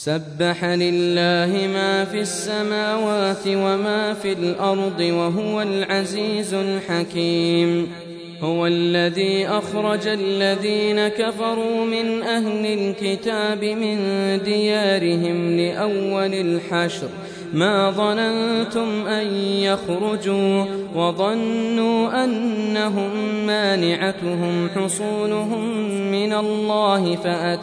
سبح لله ما في السماوات وما في الأرض وهو العزيز الحكيم. هو الذي أخرج الذين كفروا من أهل الكتاب من ديارهم لأول الحشر ما ظننتم أن يخرجوا وظنوا أنهم مانعتهم حصونهم من الله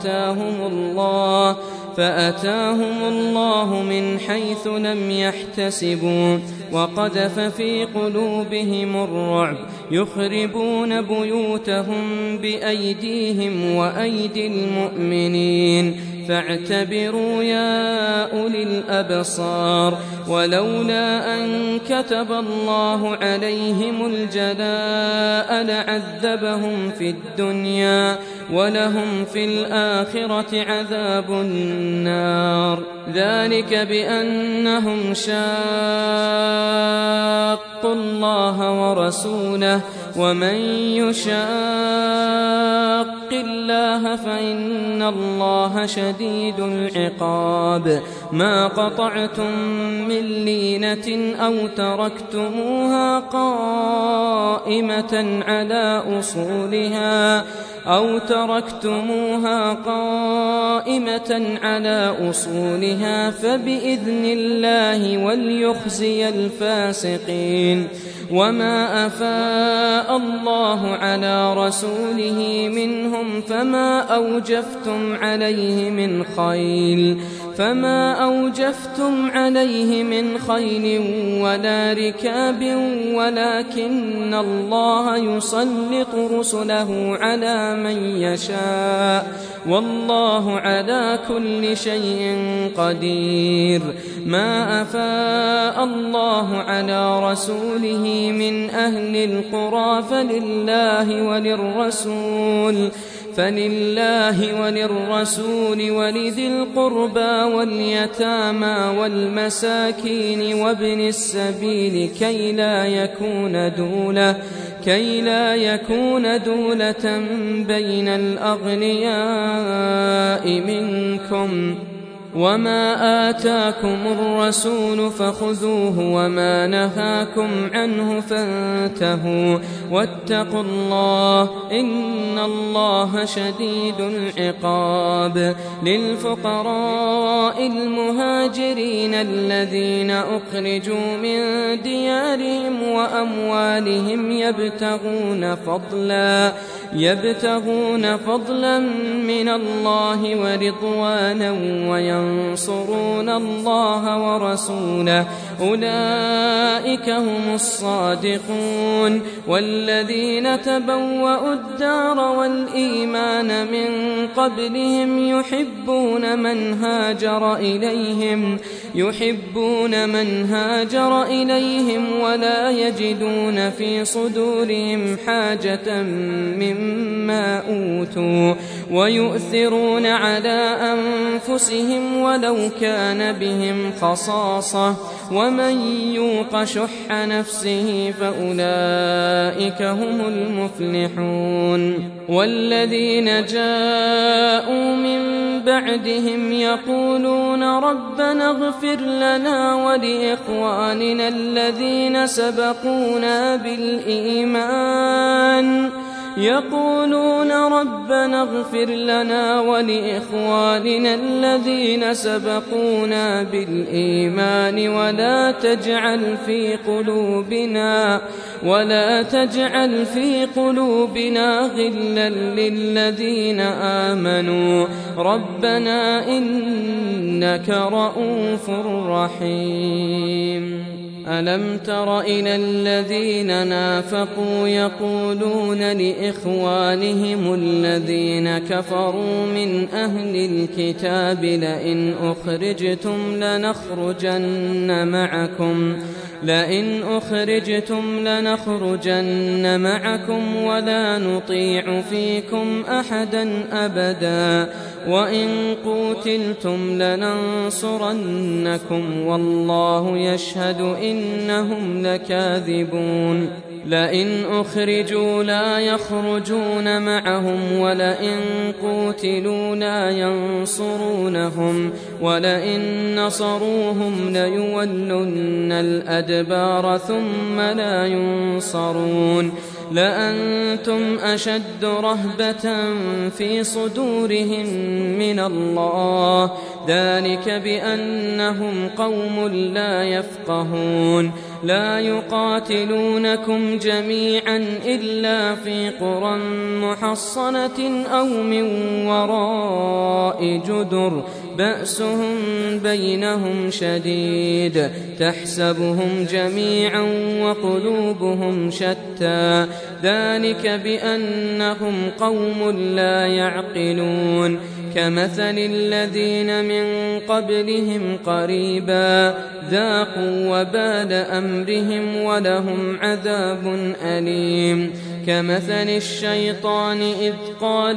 فأتاهم الله من حيث لم يحتسبوا وقذف في قلوبهم الرعب يخربون بيوتهم بأيديهم وأيدي المؤمنين فاعتبروا يا أولي الأبصار. ولولا أن كتب الله عليهم الجلاء لعذبهم في الدنيا ولهم في الآخرة عذاب النار. ذلك بأنهم شاقوا الله ورسوله ومن يشاق الله فإن الله شديد العقاب. ما قطعتم من لينة أو تركتموها قائمة على أصولها فبإذن الله وليخزي الفاسقين. وما أفاء الله على رسوله منهم فما أوجفتم عليه من خيل ولا ركاب ولكن الله يسلط رسله على من يشاء والله على كل شيء قدير. ما أفاء الله على رسوله من أهل القرى فلله وللرسول ولذي القربى واليتامى والمساكين وابن السبيل كي لا يكون دولة بين الأغنياء منكم. وما آتاكم الرسول فخذوه وما نهاكم عنه فانتهوا واتقوا الله إن الله شديد العقاب. للفقراء المهاجرين الذين أخرجوا من ديارهم وأموالهم يبتغون فضلا من الله ورضوانا وينصرون الله ورسوله أولئك هم الصادقون. والذين تبوأوا الدار والإيمان من قبلهم يحبون من هاجر إليهم ولا يجدون في صدورهم حاجة مما أوتوا ويؤثرون على أنفسهم ولو كان بهم خصاصة ومن يوق شح نفسه فأولئك هم المفلحون. والذين جاءوا من بعدهم يقولون ربنا اغفر لنا ولإخواننا الذين سبقونا بالإيمان ولا تجعل في قلوبنا غلا للذين آمنوا ربنا إنك رؤوف رحيم. ألم تر إلى الذين نافقوا يقولون لإخوانهم الذين كفروا من أهل الكتاب لئن أخرجتم لنخرجن معكم ولا نطيع فيكم أحدا أبدا وإن قوتلتم لننصرنكم والله يشهد إنهم لكاذبون لئن أخرجوا لا يخرجون معهم ولئن قوتلوا لا ينصرونهم ولئن نصروهم ليولن الأدبار ثم لا ينصرون لأنتم أشد رهبة في صدورهم من الله ذلك بأنهم قوم لا يفقهون لا يقاتلونكم جميعا إلا في قرى محصنة أو من وراء جدر بأسهم بينهم شديد تحسبهم جميعا وقلوبهم شتى ذلك بأنهم قوم لا يعقلون كمثل الذين من قبلهم قريبا ذاقوا وبال أمرهم ولهم عذاب أليم كمثل الشيطان إذ قال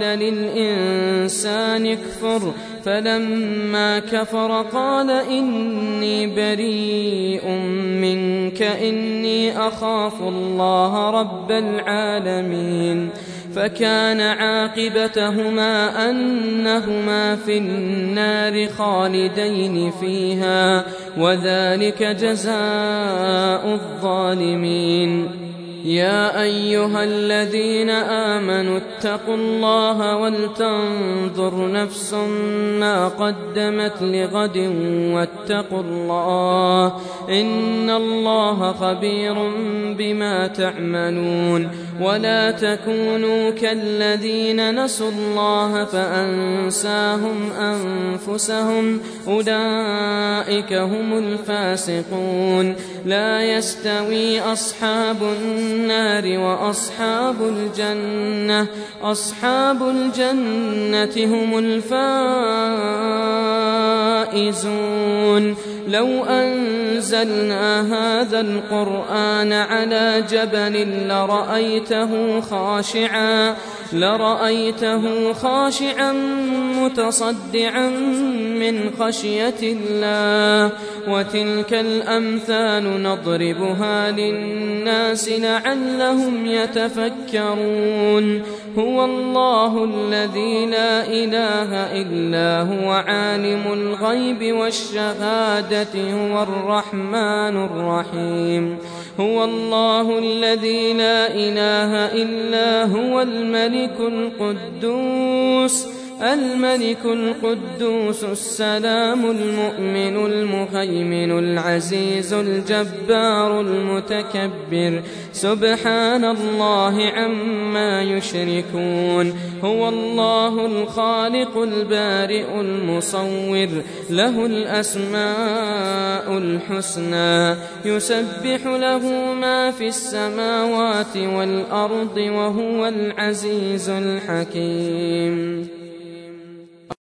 للإنسان اكفر فلما كفر قال إني بريء منك إني أخاف الله رب العالمين فكان عاقبتهما أنهما في النار خالدين فيها وذلك جزاء الظالمين يا أيها الذين آمنوا اتقوا الله ولتنظر نفس ما قدمت لغد واتقوا الله إن الله خبير بما تعملون ولا تكونوا كالذين نسوا الله فأنساهم أنفسهم أولئك هم الفاسقون لا يستوي أصحاب النار وأصحاب الجنة أصحاب الجنة هم الفائزون لو أنزلنا هذا القرآن على جبل لرأيته خاشعا متصدعا من خشية الله وتلك الأمثال نضربها للناس لعلهم يتفكرون هو الله الذي لا إله إلا هو عالم الغيب والشهادة هو الرحمن الرحيم هو الله الذي لا إله إلا هو الملك القدوس السلام المؤمن المهيمن العزيز الجبار المتكبر سبحان الله عما يشركون هو الله الخالق البارئ المصور له الأسماء الحسنى يسبح له ما في السماوات والأرض وهو العزيز الحكيم